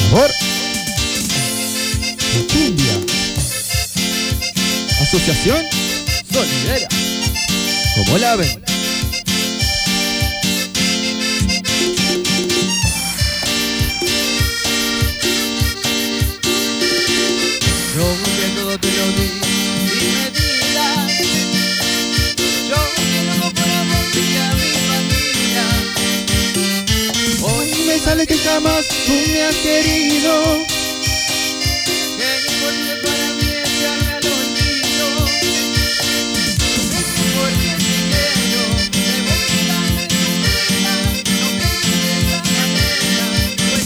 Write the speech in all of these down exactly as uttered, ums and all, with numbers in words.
Sabor. Cumbia. Asociación Solidera. ¿Cómo la ven? Yo que todo te lo di y me digas, yo que no fuera por ti a mi familia. Hoy Me sale que jamás tú me has querido. que es imposible para mí echarme al olvido. Porque te quiero, debo quitarme tu vida, no pienses de esa manera, pues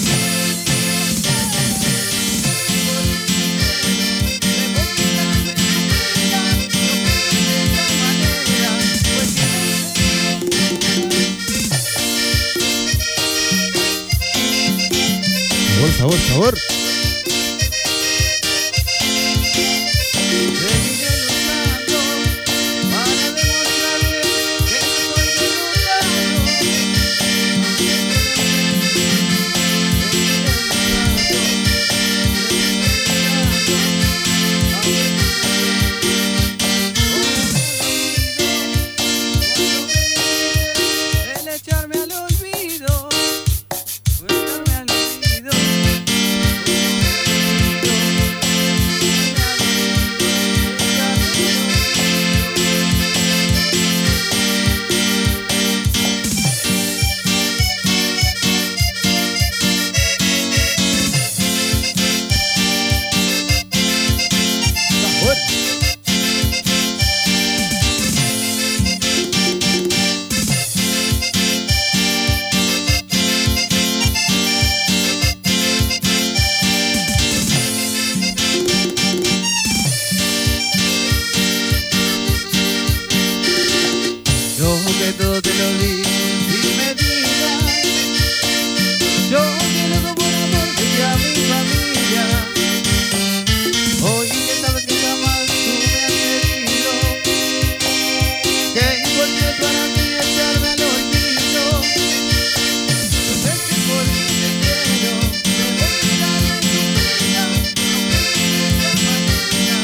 Sabor, sabor, sabor. seguiré luchando para demostrarte que no estoy derrotado. El echarme al olvido, echarme al olvido. Sabor. Yo que todo te lo di y me digas, yo que loco por amor y a mi familia. Hoy que sabes que jamás tú me has querido, que es imposible para mí echarme al olvido. Tú sabes que por mí te quiero, debo quitarme tu vida, no pienses de esa manera.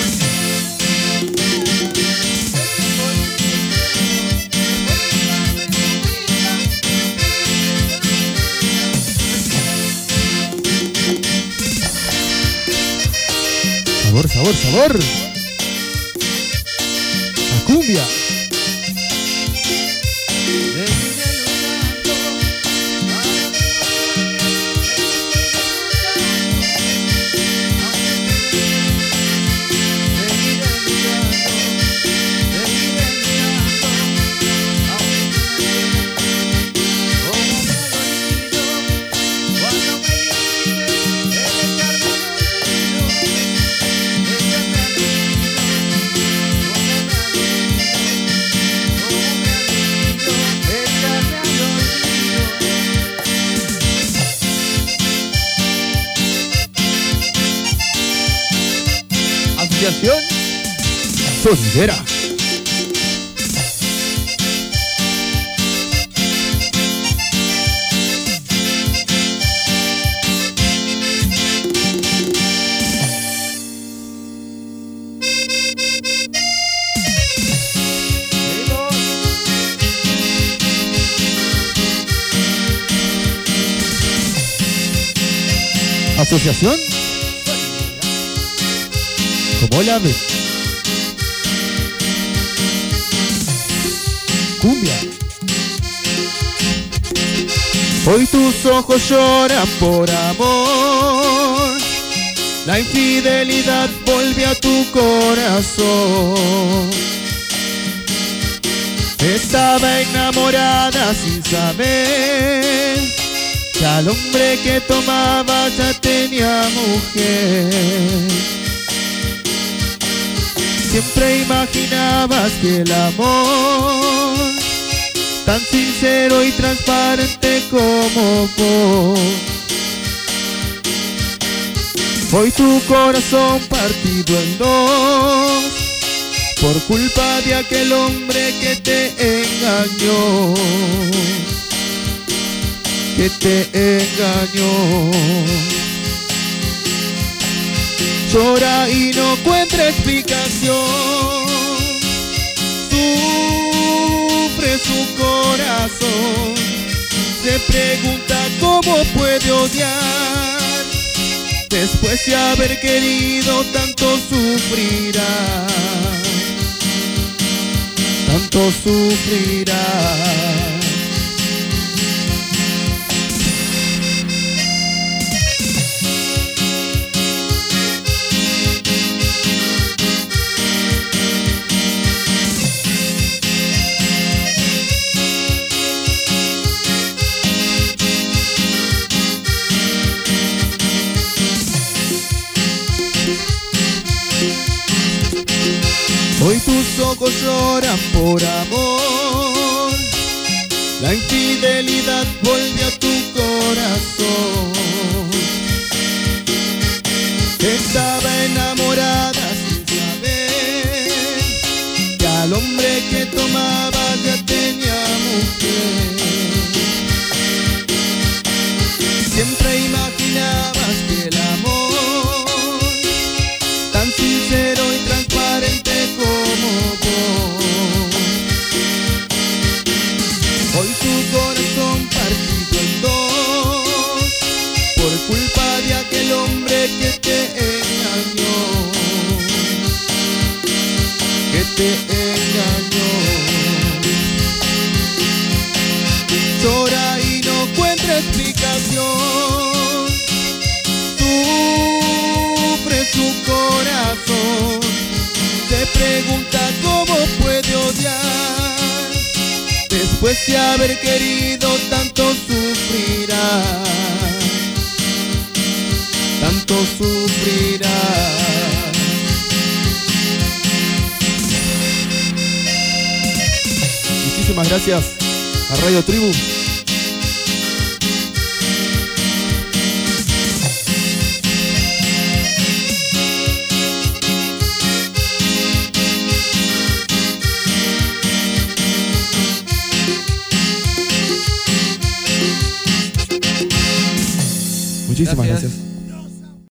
Sabor, sabor, sabor. A cumbia. Seguiré luchando para seguiré luchando, seguiré luchando, como me ha dolido cuando me dijiste el echarme al olvido, echarme al olvido, como me ha dolido, como me ha dolido, echarme al olvido. Asociación Solidera. Asociación ¿Cómo la ves? Cumbia. Hoy tus ojos lloran por amor, la infidelidad volvió a tu corazón. Estaba enamorada sin saber que al hombre que tomaba ya tenía mujer. Siempre imaginabas que el amor, tan sincero y transparente como vos, hoy tu corazón partido en dos, por culpa de aquel hombre que te engañó, que te engañó. Llora y no encuentra explicación. Sufre su corazón. Se pregunta cómo puede odiar. Después de haber querido tanto sufrirá. Tanto sufrirá. Hoy tus ojos lloran por amor. La infidelidad volvió a tu corazón. Estaba enamorada sin saber que al hombre que tomaba ya tenía mujer. Siempre imaginabas que el amor, tan sincero y transparente como vos, hoy tu corazón partido en dos por culpa de aquel hombre que te engañó, que te engañó. Llora y no encuentra explicación. Sufre su corazón. Se pregunta cómo puede odiar. Después de haber querido tanto sufrirá. Tanto sufrirá. Muchísimas gracias a Radio Tribu. Muchísimas gracias. gracias.